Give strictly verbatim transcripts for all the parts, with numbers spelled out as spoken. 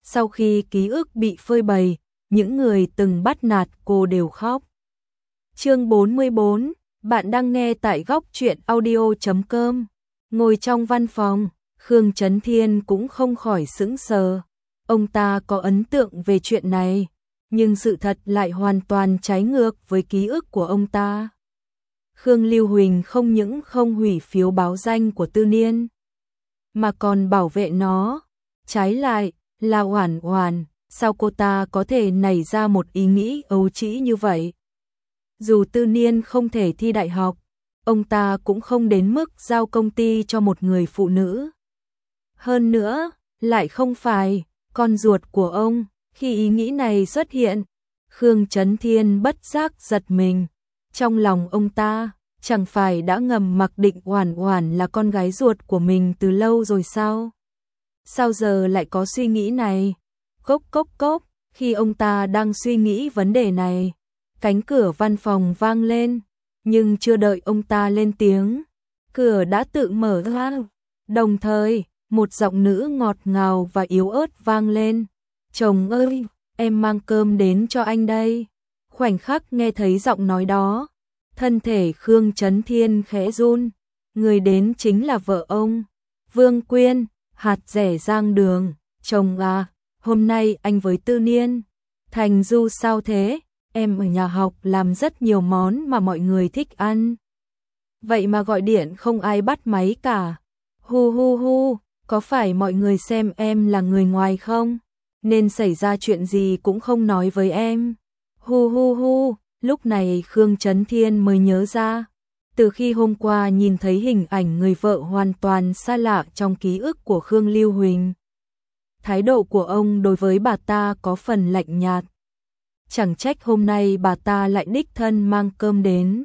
Sau khi ký ức bị phơi bày, những người từng bắt nạt cô đều khóc. Chương bốn mươi bốn, bạn đang nghe tại góc truyện audio chấm com. Ngồi trong văn phòng, Khương Chấn Thiên cũng không khỏi sững sờ. Ông ta có ấn tượng về chuyện này, nhưng sự thật lại hoàn toàn trái ngược với ký ức của ông ta. Khương Lưu Huỳnh không những không hủy phiếu báo danh của Tư Niên, mà còn bảo vệ nó. Trái lại, là Oản Oản, sao cô ta có thể nảy ra một ý nghĩ ấu trĩ như vậy? Dù Tư Niên không thể thi đại học, ông ta cũng không đến mức giao công ty cho một người phụ nữ. Hơn nữa, lại không phải con ruột của ông. Khi ý nghĩ này xuất hiện, Khương Chấn Thiên bất giác giật mình. Trong lòng ông ta, chẳng phải đã ngầm mặc định Oản Oản là con gái ruột của mình từ lâu rồi sao? Sao giờ lại có suy nghĩ này? Cốc cốc cốc, khi ông ta đang suy nghĩ vấn đề này, cánh cửa văn phòng vang lên, nhưng chưa đợi ông ta lên tiếng, cửa đã tự mở ra. Đồng thời, một giọng nữ ngọt ngào và yếu ớt vang lên. Chồng ơi, em mang cơm đến cho anh đây. Khoảnh khắc nghe thấy giọng nói đó, thân thể Khương Chấn Thiên khẽ run. Người đến chính là vợ ông, Vương Quyên, hạt rẻ Giang Đường. Chồng à, hôm nay anh với Tư Niên Thành Du sao thế? Em ở nhà học làm rất nhiều món mà mọi người thích ăn. Vậy mà gọi điện không ai bắt máy cả. Hu hu hu, có phải mọi người xem em là người ngoài không? Nên xảy ra chuyện gì cũng không nói với em. Hu hu hu, lúc này Khương Chấn Thiên mới nhớ ra. Từ khi hôm qua nhìn thấy hình ảnh người vợ hoàn toàn xa lạ trong ký ức của Khương Lưu Huỳnh, thái độ của ông đối với bà ta có phần lạnh nhạt. Chẳng trách hôm nay bà ta lại đích thân mang cơm đến.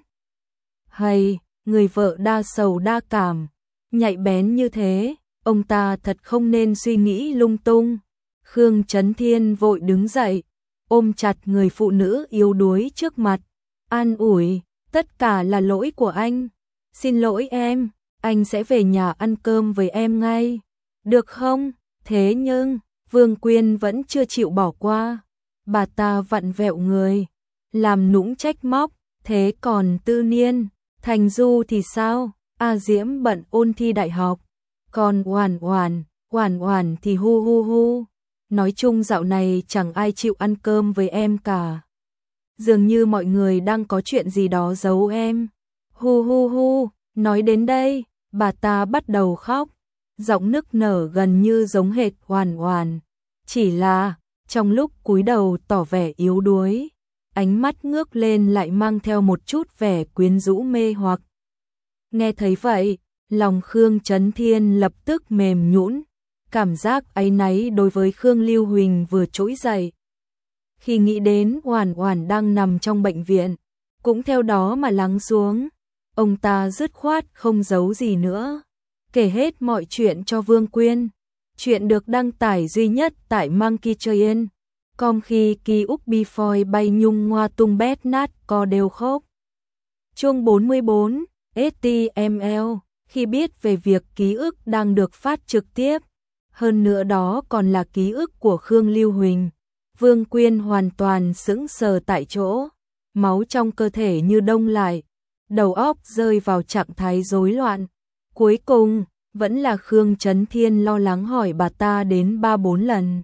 Hay, người vợ đa sầu đa cảm, nhạy bén như thế, ông ta thật không nên suy nghĩ lung tung. Khương Chấn Thiên vội đứng dậy, ôm chặt người phụ nữ yếu đuối trước mặt, an ủi, tất cả là lỗi của anh. Xin lỗi em, anh sẽ về nhà ăn cơm với em ngay. Được không? Thế nhưng, Vương Quyên vẫn chưa chịu bỏ qua. Bà ta vặn vẹo người, làm nũng trách móc, thế còn Tư Niên Thành Du thì sao? A Diễm bận ôn thi đại học, còn Oản Oản, Oản Oản thì hu hu hu. Nói chung dạo này chẳng ai chịu ăn cơm với em cả. Dường như mọi người đang có chuyện gì đó giấu em. Hu hu hu, nói đến đây, bà ta bắt đầu khóc, giọng nức nở gần như giống hệt Oản Oản. Chỉ là, trong lúc cúi đầu tỏ vẻ yếu đuối, ánh mắt ngước lên lại mang theo một chút vẻ quyến rũ mê hoặc. Nghe thấy vậy, lòng Khương Chấn Thiên lập tức mềm nhũn, cảm giác áy náy đối với Khương Lưu Huỳnh vừa trỗi dậy. Khi nghĩ đến Oản Oản đang nằm trong bệnh viện, cũng theo đó mà lắng xuống, ông ta dứt khoát không giấu gì nữa, kể hết mọi chuyện cho Vương Quyên. Chuyện được đăng tải duy nhất tại Monkey Train. Com khi ký úc before bay nhung ngoa tung bét nát co đều khóc. Chương bốn mươi bốn, ét tê em lờ. Khi biết về việc ký ức đang được phát trực tiếp, hơn nữa đó còn là ký ức của Khương Lưu Huỳnh, Vương Quyên hoàn toàn sững sờ tại chỗ, máu trong cơ thể như đông lại, đầu óc rơi vào trạng thái rối loạn. Cuối cùng, vẫn là Khương Chấn Thiên lo lắng hỏi bà ta đến ba bốn lần.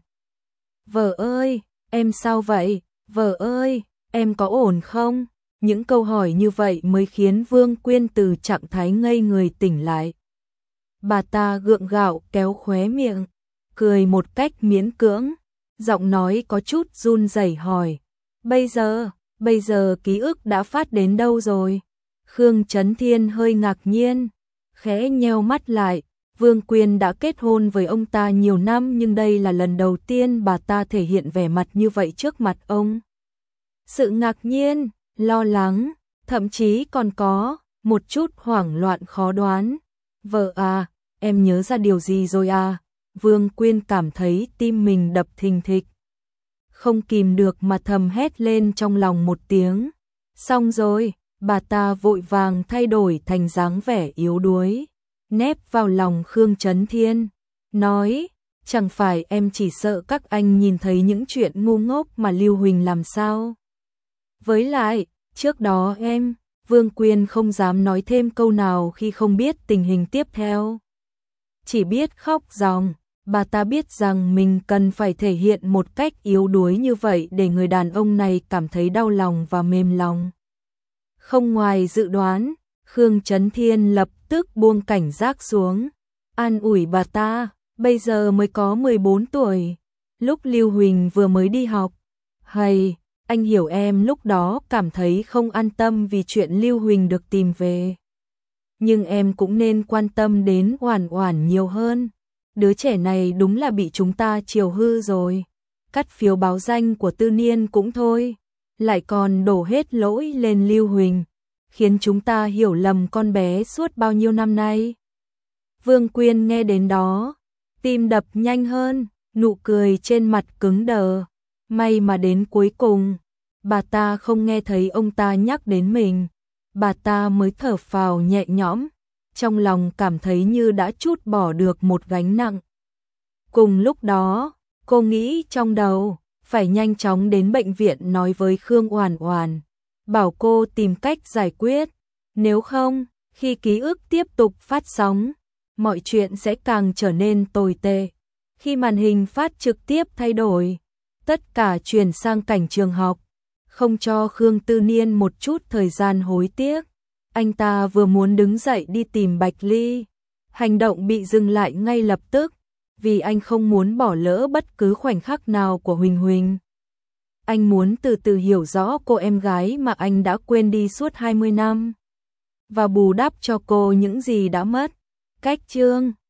Vợ ơi, em sao vậy? Vợ ơi, em có ổn không? Những câu hỏi như vậy mới khiến Vương Quyên từ trạng thái ngây người tỉnh lại. Bà ta gượng gạo kéo khóe miệng, cười một cách miễn cưỡng, giọng nói có chút run rẩy hỏi. Bây giờ, bây giờ ký ức đã phát đến đâu rồi? Khương Chấn Thiên hơi ngạc nhiên, khẽ nheo mắt lại. Vương Quyên đã kết hôn với ông ta nhiều năm nhưng đây là lần đầu tiên bà ta thể hiện vẻ mặt như vậy trước mặt ông. Sự ngạc nhiên, lo lắng, thậm chí còn có một chút hoảng loạn khó đoán. Vợ à, em nhớ ra điều gì rồi à? Vương Quyên cảm thấy tim mình đập thình thịch, không kìm được mà thầm hét lên trong lòng một tiếng. Xong rồi, bà ta vội vàng thay đổi thành dáng vẻ yếu đuối, nép vào lòng Khương Chấn Thiên, nói, Chẳng phải em chỉ sợ các anh nhìn thấy những chuyện ngu ngốc mà Lưu Huỳnh làm sao? Với lại, trước đó em, Vương Quyên không dám nói thêm câu nào khi không biết tình hình tiếp theo. Chỉ biết khóc ròng, bà ta biết rằng mình cần phải thể hiện một cách yếu đuối như vậy để người đàn ông này cảm thấy đau lòng và mềm lòng. Không ngoài dự đoán, Khương Chấn Thiên lập tức buông cảnh giác xuống, an ủi bà ta, bây giờ mới có mười bốn tuổi, lúc Lưu Huỳnh vừa mới đi học. Hay, anh hiểu em lúc đó cảm thấy không an tâm vì chuyện Lưu Huỳnh được tìm về. Nhưng em cũng nên quan tâm đến Oản Oản nhiều hơn. Đứa trẻ này đúng là bị chúng ta chiều hư rồi. Cắt phiếu báo danh của Tư Niên cũng thôi, lại còn đổ hết lỗi lên Lưu Huỳnh, khiến chúng ta hiểu lầm con bé suốt bao nhiêu năm nay. Vương Quyên nghe đến đó, tim đập nhanh hơn, nụ cười trên mặt cứng đờ. May mà đến cuối cùng, bà ta không nghe thấy ông ta nhắc đến mình. Bà ta mới thở phào nhẹ nhõm, trong lòng cảm thấy như đã trút bỏ được một gánh nặng. Cùng lúc đó, cô nghĩ trong đầu, phải nhanh chóng đến bệnh viện nói với Khương Oản Oản, bảo cô tìm cách giải quyết. Nếu không, khi ký ức tiếp tục phát sóng, mọi chuyện sẽ càng trở nên tồi tệ. Khi màn hình phát trực tiếp thay đổi, tất cả chuyển sang cảnh trường học, không cho Khương Tư Niên một chút thời gian hối tiếc. Anh ta vừa muốn đứng dậy đi tìm Bạch Ly, hành động bị dừng lại ngay lập tức, vì anh không muốn bỏ lỡ bất cứ khoảnh khắc nào của Huỳnh Huỳnh. Anh muốn từ từ hiểu rõ cô em gái mà anh đã quên đi suốt hai mươi năm, và bù đắp cho cô những gì đã mất. Cách chương